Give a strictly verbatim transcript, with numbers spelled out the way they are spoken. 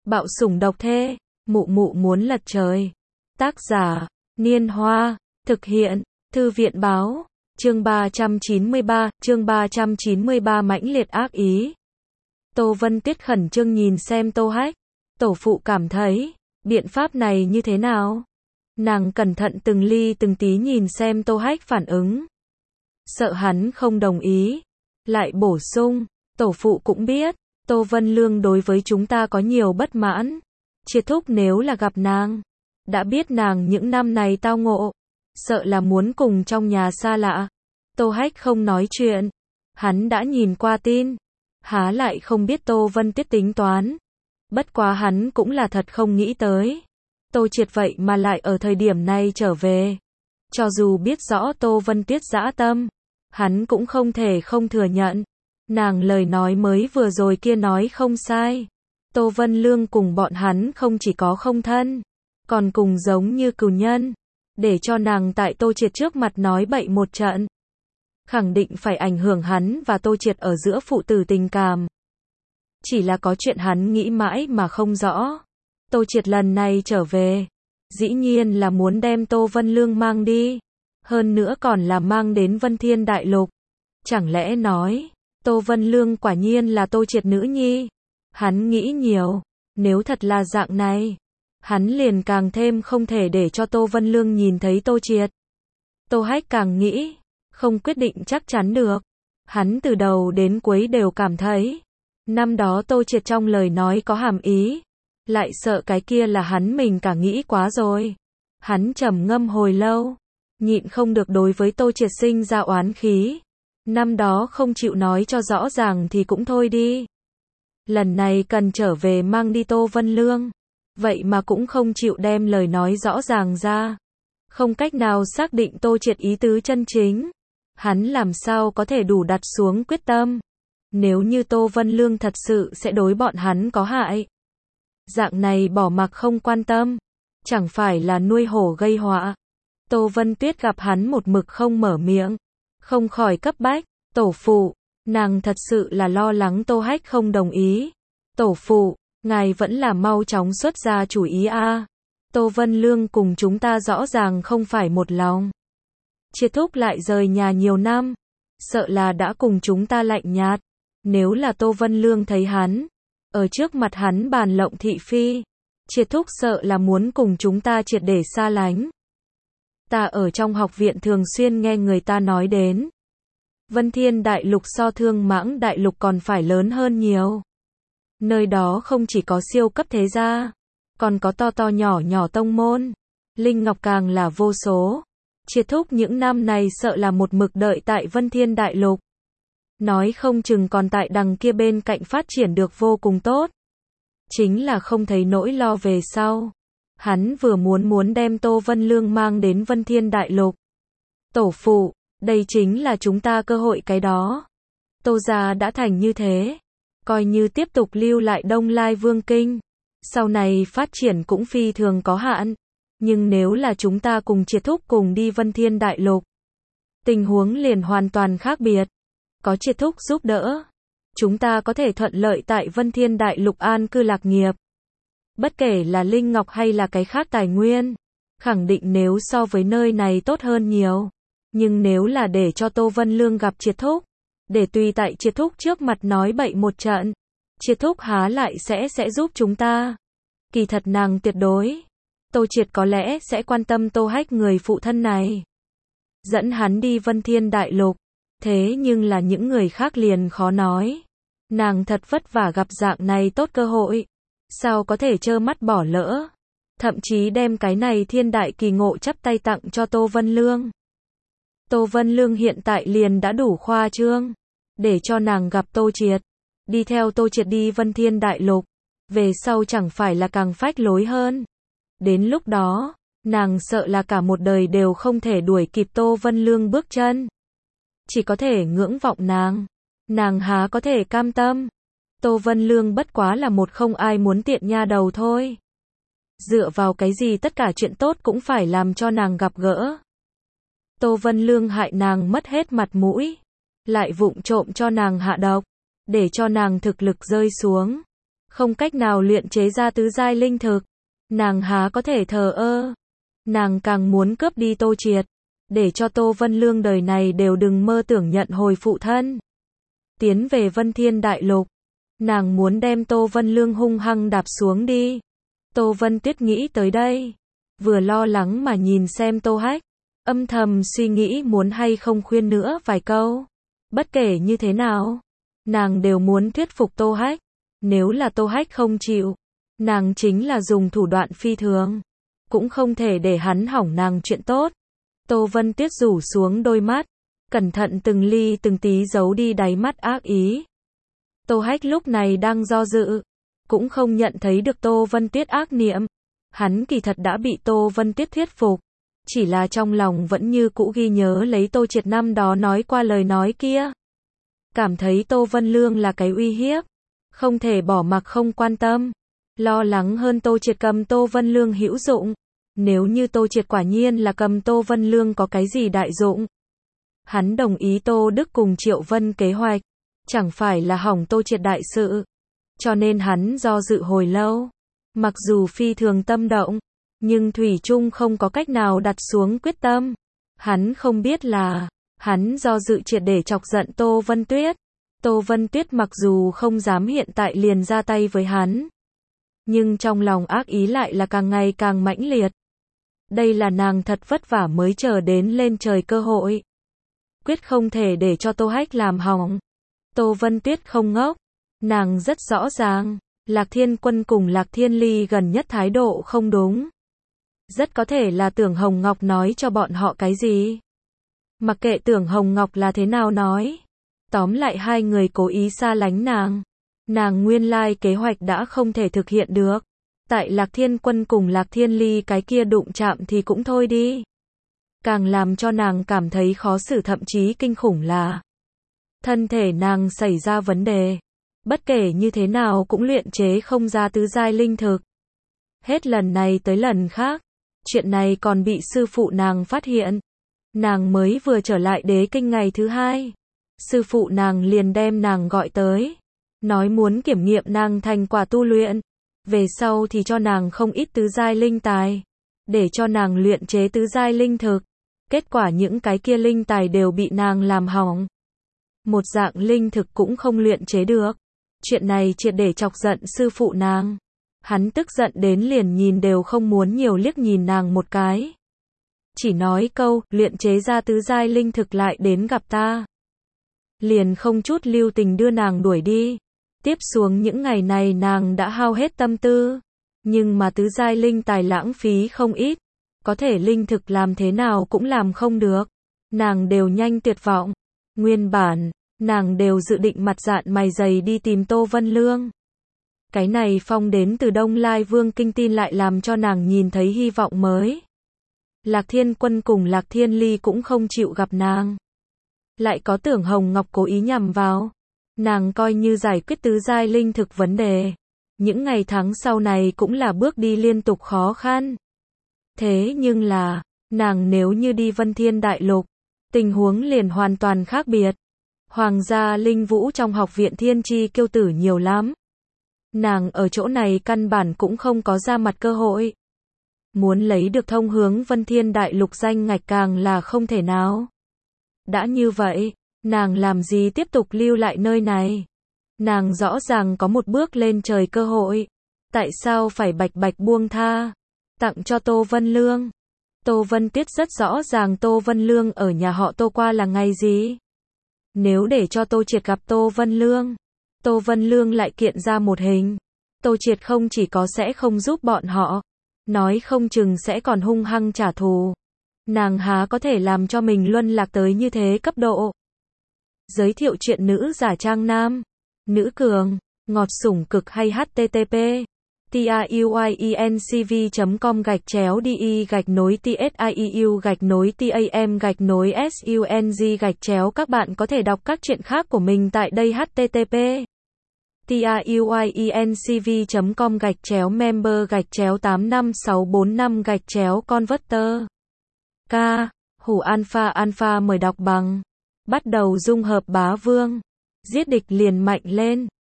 Bạo sủng độc thê, mụ mụ muốn lật trời. Tác giả, Niên Hoa, thực hiện, Thư viện báo, chương ba trăm chín mươi ba, chương ba trăm chín mươi ba mãnh liệt ác ý. Tô Vân Tuyết khẩn trương nhìn xem Tô Hách, tổ phụ cảm thấy, biện pháp này như thế nào? Nàng cẩn thận từng ly từng tí nhìn xem Tô Hách phản ứng. Sợ hắn không đồng ý, lại bổ sung, tổ phụ cũng biết, Tô Vân Lương đối với chúng ta có nhiều bất mãn. Triệt thúc nếu là gặp nàng, đã biết nàng những năm này tao ngộ, sợ là muốn cùng trong nhà xa lạ. Tô Hách không nói chuyện, hắn đã nhìn qua tin, há lại không biết Tô Vân Tuyết tính toán. Bất quá hắn cũng là thật không nghĩ tới, Tô Triệt vậy mà lại ở thời điểm này trở về. Cho dù biết rõ Tô Vân Tuyết dã tâm, hắn cũng không thể không thừa nhận. Nàng lời nói mới vừa rồi kia nói không sai. Tô Vân Lương cùng bọn hắn không chỉ có không thân, còn cùng giống như cừu nhân. Để cho nàng tại Tô Triệt trước mặt nói bậy một trận, khẳng định phải ảnh hưởng hắn và Tô Triệt ở giữa phụ tử tình cảm. Chỉ là có chuyện hắn nghĩ mãi mà không rõ. Tô Triệt lần này trở về, dĩ nhiên là muốn đem Tô Vân Lương mang đi. Hơn nữa còn là mang đến Vân Thiên Đại Lục. Chẳng lẽ nói, Tô Vân Lương quả nhiên là Tô Triệt nữ nhi? Hắn nghĩ nhiều, nếu thật là dạng này, hắn liền càng thêm không thể để cho Tô Vân Lương nhìn thấy Tô Triệt. Tô Hách càng nghĩ, không quyết định chắc chắn được. Hắn từ đầu đến cuối đều cảm thấy, năm đó Tô Triệt trong lời nói có hàm ý, lại sợ cái kia là hắn mình cả nghĩ quá rồi. Hắn trầm ngâm hồi lâu, nhịn không được đối với Tô Triệt sinh ra oán khí. Năm đó không chịu nói cho rõ ràng thì cũng thôi đi. Lần này cần trở về mang đi Tô Vân Lương, vậy mà cũng không chịu đem lời nói rõ ràng ra. Không cách nào xác định Tô Triệt ý tứ chân chính. Hắn làm sao có thể đủ đặt xuống quyết tâm. Nếu như Tô Vân Lương thật sự sẽ đối bọn hắn có hại, dạng này bỏ mặc không quan tâm, chẳng phải là nuôi hổ gây họa. Tô Vân Tuyết gặp hắn một mực không mở miệng, không khỏi cấp bách. Tổ phụ, nàng thật sự là lo lắng Tô Hách không đồng ý. Tổ phụ, ngài vẫn là mau chóng xuất ra chủ ý a. À. Tô Vân Lương cùng chúng ta rõ ràng không phải một lòng. Triệt thúc lại rời nhà nhiều năm, sợ là đã cùng chúng ta lạnh nhạt. Nếu là Tô Vân Lương thấy hắn, ở trước mặt hắn bàn lộng thị phi, Triệt thúc sợ là muốn cùng chúng ta triệt để xa lánh. Ta ở trong học viện thường xuyên nghe người ta nói đến, Vân Thiên Đại Lục so Thương Mãng Đại Lục còn phải lớn hơn nhiều. Nơi đó không chỉ có siêu cấp thế gia, còn có to to nhỏ nhỏ tông môn. Linh Ngọc càng là vô số. Triệt thúc những năm này sợ là một mực đợi tại Vân Thiên Đại Lục. Nói không chừng còn tại đằng kia bên cạnh phát triển được vô cùng tốt. Chính là không thấy nỗi lo về sau. Hắn vừa muốn muốn đem Tô Vân Lương mang đến Vân Thiên Đại Lục. Tổ phụ, đây chính là chúng ta cơ hội cái đó. Tô gia đã thành như thế, coi như tiếp tục lưu lại Đông Lai Vương Kinh, sau này phát triển cũng phi thường có hạn. Nhưng nếu là chúng ta cùng Triệt thúc cùng đi Vân Thiên Đại Lục, tình huống liền hoàn toàn khác biệt. Có Triệt thúc giúp đỡ, chúng ta có thể thuận lợi tại Vân Thiên Đại Lục an cư lạc nghiệp. Bất kể là Linh Ngọc hay là cái khác tài nguyên, khẳng định nếu so với nơi này tốt hơn nhiều. Nhưng nếu là để cho Tô Vân Lương gặp Triệt thúc, để tùy tại Triệt thúc trước mặt nói bậy một trận, Triệt thúc há lại sẽ sẽ giúp chúng ta. Kỳ thật nàng tuyệt đối, Tô Triệt có lẽ sẽ quan tâm Tô Hách người phụ thân này, dẫn hắn đi Vân Thiên Đại Lục. Thế nhưng là những người khác liền khó nói. Nàng thật vất vả gặp dạng này tốt cơ hội, sao có thể trơ mắt bỏ lỡ. Thậm chí đem cái này thiên đại kỳ ngộ chắp tay tặng cho Tô Vân Lương. Tô Vân Lương hiện tại liền đã đủ khoa trương, để cho nàng gặp Tô Triệt, đi theo Tô Triệt đi Vân Thiên Đại Lục, về sau chẳng phải là càng phách lối hơn. Đến lúc đó, nàng sợ là cả một đời đều không thể đuổi kịp Tô Vân Lương bước chân. Chỉ có thể ngưỡng vọng nàng, nàng há có thể cam tâm. Tô Vân Lương bất quá là một không ai muốn tiện nha đầu thôi. Dựa vào cái gì tất cả chuyện tốt cũng phải làm cho nàng gặp gỡ. Tô Vân Lương hại nàng mất hết mặt mũi, lại vụng trộm cho nàng hạ độc, để cho nàng thực lực rơi xuống. không cách nào luyện chế ra tứ giai linh thực. Nàng há có thể thờ ơ. Nàng càng muốn cướp đi Tô Triệt, để cho Tô Vân Lương đời này đều đừng mơ tưởng nhận hồi phụ thân. Tiến về Vân Thiên Đại Lục, nàng muốn đem Tô Vân Lương hung hăng đạp xuống đi. Tô Vân Tuyết nghĩ tới đây, vừa lo lắng mà nhìn xem Tô Hách, âm thầm suy nghĩ muốn hay không khuyên nữa vài câu. Bất kể như thế nào, nàng đều muốn thuyết phục Tô Hách. Nếu là Tô Hách không chịu, nàng chính là dùng thủ đoạn phi thường, cũng không thể để hắn hỏng nàng chuyện tốt. Tô Vân Tuyết rủ xuống đôi mắt, cẩn thận từng ly từng tí giấu đi đáy mắt ác ý. Tô Hách lúc này đang do dự, cũng không nhận thấy được Tô Vân Tuyết ác niệm. Hắn kỳ thật đã bị Tô Vân Tuyết thuyết phục, chỉ là trong lòng vẫn như cũ ghi nhớ lấy Tô Triệt năm đó nói qua lời nói kia. Cảm thấy Tô Vân Lương là cái uy hiếp, không thể bỏ mặc không quan tâm. Lo lắng hơn Tô Triệt cầm Tô Vân Lương hữu dụng. Nếu như Tô Triệt quả nhiên là cầm Tô Vân Lương có cái gì đại dụng. Hắn đồng ý Tô Đức cùng Triệu Vân kế hoạch, chẳng phải là hỏng Tô Triệt đại sự. Cho nên hắn do dự hồi lâu. Mặc dù phi thường tâm động, nhưng thủy chung không có cách nào đặt xuống quyết tâm. Hắn không biết là, hắn do dự triệt để chọc giận Tô Vân Tuyết. Tô Vân Tuyết mặc dù không dám hiện tại liền ra tay với hắn, nhưng trong lòng ác ý lại là càng ngày càng mãnh liệt. Đây là nàng thật vất vả mới chờ đến lên trời cơ hội. Quyết không thể để cho Tô Hách làm hỏng. Tô Vân Tuyết không ngốc. Nàng rất rõ ràng, Lạc Thiên Quân cùng Lạc Thiên Ly gần nhất thái độ không đúng. Rất có thể là Tưởng Hồng Ngọc nói cho bọn họ cái gì. Mặc kệ Tưởng Hồng Ngọc là thế nào nói. Tóm lại hai người cố ý xa lánh nàng. Nàng nguyên lai kế hoạch đã không thể thực hiện được. Tại Lạc Thiên Quân cùng Lạc Thiên Ly cái kia đụng chạm thì cũng thôi đi. Càng làm cho nàng cảm thấy khó xử thậm chí kinh khủng là thân thể nàng xảy ra vấn đề. Bất kể như thế nào cũng luyện chế không ra tứ giai linh thực. Hết lần này tới lần khác, chuyện này còn bị sư phụ nàng phát hiện. Nàng mới vừa trở lại đế kinh ngày thứ hai, sư phụ nàng liền đem nàng gọi tới, nói muốn kiểm nghiệm nàng thành quả tu luyện. Về sau thì cho nàng không ít tứ giai linh tài, để cho nàng luyện chế tứ giai linh thực. Kết quả những cái kia linh tài đều bị nàng làm hỏng. Một dạng linh thực cũng không luyện chế được. Chuyện này triệt để chọc giận sư phụ nàng. Hắn tức giận đến liền nhìn đều không muốn nhiều liếc nhìn nàng một cái. Chỉ nói câu, luyện chế ra tứ giai linh thực lại đến gặp ta. Liền không chút lưu tình đưa nàng đuổi đi. Tiếp xuống những ngày này nàng đã hao hết tâm tư. Nhưng mà tứ giai linh tài lãng phí không ít. Có thể linh thực làm thế nào cũng làm không được. Nàng đều nhanh tuyệt vọng. Nguyên bản, nàng đều dự định mặt dạn mày dày đi tìm Tô Vân Lương. Cái này phong đến từ Đông Lai Vương kinh tin lại làm cho nàng nhìn thấy hy vọng mới. Lạc Thiên Quân cùng Lạc Thiên Ly cũng không chịu gặp nàng. Lại có Tưởng Hồng Ngọc cố ý nhằm vào. Nàng coi như giải quyết tứ giai linh thực vấn đề. Những ngày tháng sau này cũng là bước đi liên tục khó khăn. Thế nhưng là, nàng nếu như đi Vân Thiên Đại Lục, tình huống liền hoàn toàn khác biệt. Hoàng gia linh vũ trong học viện thiên chi kiêu tử nhiều lắm. Nàng ở chỗ này căn bản cũng không có ra mặt cơ hội. Muốn lấy được thông hướng Vân Thiên Đại Lục danh ngạch càng là không thể nào. Đã như vậy, nàng làm gì tiếp tục lưu lại nơi này? Nàng rõ ràng có một bước lên trời cơ hội. Tại sao phải bạch bạch buông tha? Tặng cho Tô Vân Lương. Tô Vân Tuyết rất rõ ràng Tô Vân Lương ở nhà họ Tô qua là ngày gì. Nếu để cho Tô Triệt gặp Tô Vân Lương, Tô Vân Lương lại kiện ra một hình. Tô Triệt không chỉ có sẽ không giúp bọn họ, nói không chừng sẽ còn hung hăng trả thù. Nàng há có thể làm cho mình luân lạc tới như thế cấp độ. Giới thiệu chuyện nữ giả trang nam, nữ cường, ngọt sủng cực hay http tiuyencv.com gạch chéo đi gạch nối tsiu gạch nối tam gạch nối sung gạch chéo. Các bạn có thể đọc các chuyện khác của mình tại đây. Http tiuyencv.com gạch chéo member gạch chéo tám năm sáu bốn năm gạch chéo converter. K. Hủ alpha alpha mời đọc bằng. Bắt đầu dung hợp bá vương. Giết địch liền mạnh lên.